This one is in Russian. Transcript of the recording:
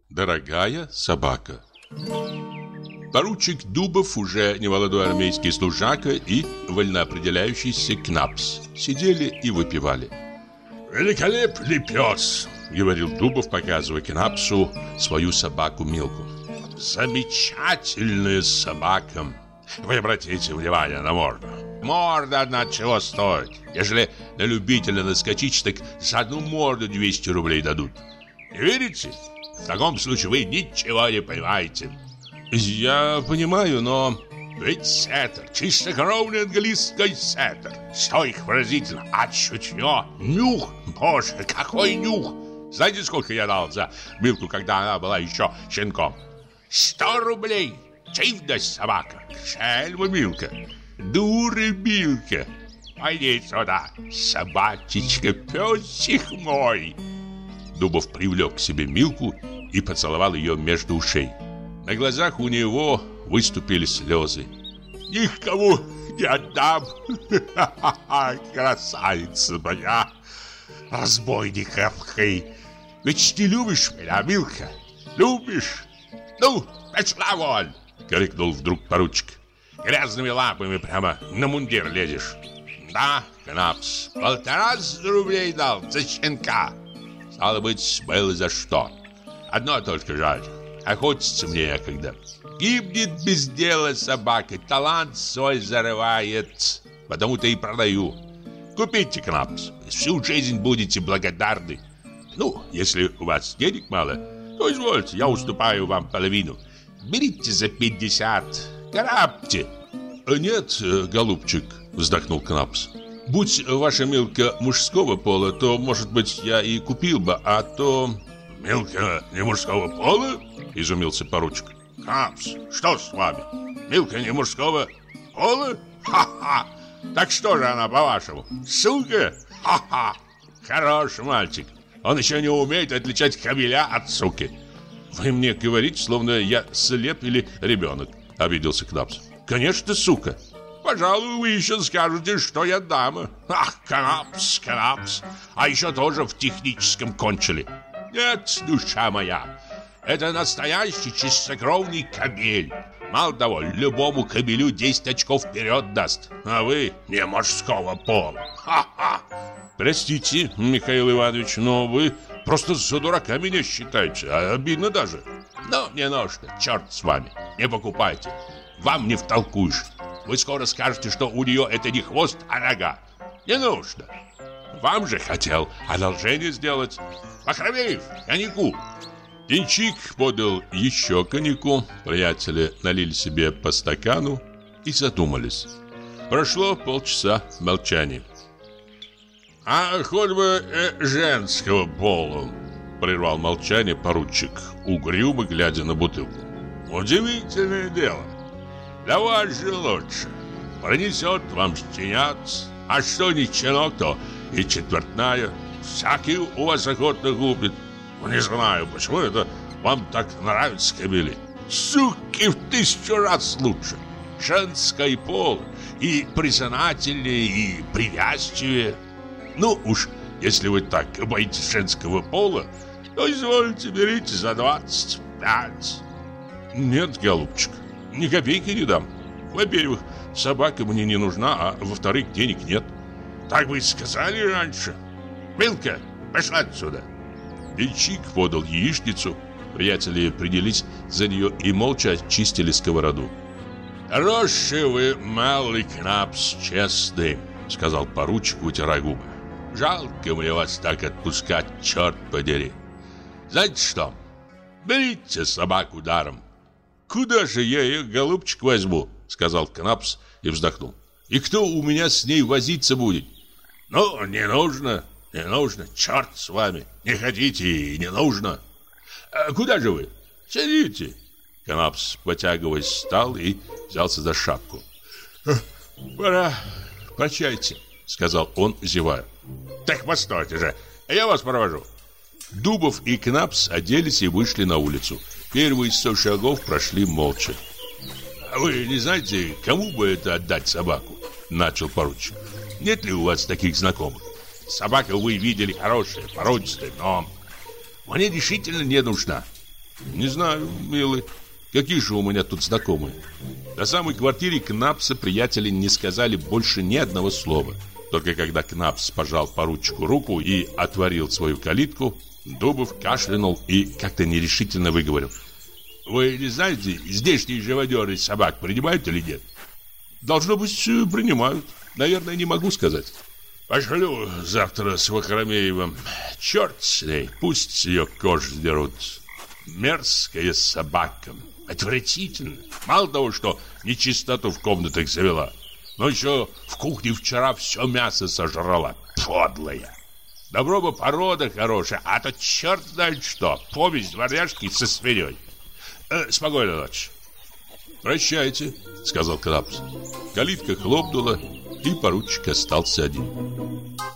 Дорогая собака. Поручик Дубов, уже немолодой армейский служака, и вольноопределяющийся Кнапс сидели и выпивали. «Великолепный пес!» — говорил Дубов, показывая Кнапсу свою собаку Милку. «Замечательная собака! Вы обратите внимание на морду. Морда одна чего стоит. Ежели на любителя наскочить, так за одну морду 200 рублей дадут. Не верите? В таком случае вы ничего не понимаете». «Я понимаю, но...» «Ведь сеттер, чистокровный английский сеттер. Что их выразительно? А чутье, нюх, боже, какой нюх! Знаете, сколько я дал за Милку, когда она была еще щенком? 100 рублей! Чивность собака! Шельма Милка! Дура Милка! Пойди сюда, собачечка, песик мой!» Дубов привлек к себе Милку и поцеловал ее между ушей. На глазах у него выступили слезы. «Никому не отдам! Красавица моя! Разбойниковкой! Ведь ты любишь меня, Милка? Любишь? Ну, пошла вон!» — крикнул вдруг поручик. «Грязными лапами прямо на мундир лезешь!» «Да, Кнапс, 1,5 рублей дал за щенка!» Стало быть, было за что. Одно только жаль. Охотиться мне некогда. Гибнет без дела собака, талант свой зарывает. Потому-то и продаю. Купите, Кнапс, всю жизнь будете благодарны. Ну, если у вас денег мало, то извольте, я уступаю вам половину. Берите за 50, грабьте. «Нет, голубчик», — вздохнул Кнапс. «Будь ваша Милка мужского пола, то, может быть, я и купил бы, а то...» «Милка не мужского пола?» — изумился поручик. «Кнапс, что с вами? Милка не мужского пола? Ха-ха! Так что же она, по-вашему? Сука? Ха-ха! Хороший мальчик. Он еще не умеет отличать кобеля от суки». «Вы мне говорите, словно я слеп или ребенок», — обиделся Кнапс. «Конечно, сука». «Пожалуй, вы еще скажете, что я дама. Ах, Кнапс, Кнапс. А еще тоже в техническом кончили. Нет, душа моя, это настоящий чистокровный кобель. Мало того, любому кобелю 10 очков вперед даст. А вы не мужского пола. Ха-ха!» «Простите, Михаил Иванович, но вы просто за дурака меня считаете. Обидно даже». «Ну, не нужно, черт с вами. Не покупайте. Вам не втолкуешь. Вы скоро скажете, что у нее это не хвост, а нога. Не нужно. Вам же хотел одолжение сделать. Похромеев, коньяку». Денщик подал еще коньяку. Приятели налили себе по стакану и задумались. Прошло полчаса молчания. «А хоть бы женского пола», — прервал молчание поручик, угрюмо глядя на бутылку. «Удивительное дело. Для вас же лучше. Пронесет вам щенят, а что не щенок, то и четвертная. Всякий у вас охотно купит. Не знаю, почему это вам так нравится, кобели. Суки в 1000 раз лучше. Женский пол и признательнее, и привязчивее. Ну уж, если вы так боитесь женского пола, то извольте, берите за 25. «Нет, голубчик, ни копейки не дам. Во-первых, собака мне не нужна, а во-вторых, денег нет». «Так вы сказали раньше. Милка, пошла отсюда». Денщик подал яичницу. Приятели принялись за нее и молча очистили сковороду. «Хороший вы, малый Кнапс, честный», — сказал поручик, вытирая губы. «Жалко мне вас так отпускать, черт подери. Знаете что? Берите собаку даром». «Куда же я ее, голубчик, возьму?» — сказал Кнапс и вздохнул. «И кто у меня с ней возиться будет?» «Ну, не нужно, не нужно, черт с вами. Не хотите и не нужно. А куда же вы? Сидите». Кнапс, потягиваясь, встал и взялся за шапку. «Пора, прощайте», — сказал он, зевая. «Так постойте же, я вас провожу». Дубов и Кнапс оделись и вышли на улицу. Первые 100 шагов прошли молча. «А вы не знаете, кому бы это отдать собаку?» — начал поручик. «Нет ли у вас таких знакомых? Собака, вы видели, хорошая, породистая, но мне решительно не нужна». Не знаю, милый. Какие же у меня тут знакомые? До самой квартиры Кнапса приятели не сказали больше ни одного слова. Только когда Кнапс пожал поручику руку и отворил свою калитку, Дубов кашлянул и как-то нерешительно выговорил: «Вы не знаете, здешние живодеры собак принимают или нет?» «Должно быть, принимают. Наверное, не могу сказать». «Пошлю завтра с Вахромеевым. Черт с ней, пусть ее кожу сдерут. Мерзкая собака. Отвратительно. Мало того, что нечистоту в комнатах завела, но еще в кухне вчера все мясо сожрала. Подлая. Добро бы порода хорошая, а то черт знает что. Помесь дворняжки со свиньей. Спокойной ночи». «Прощайте», — сказал Кнапс. Калитка хлопнула, и поручик остался один.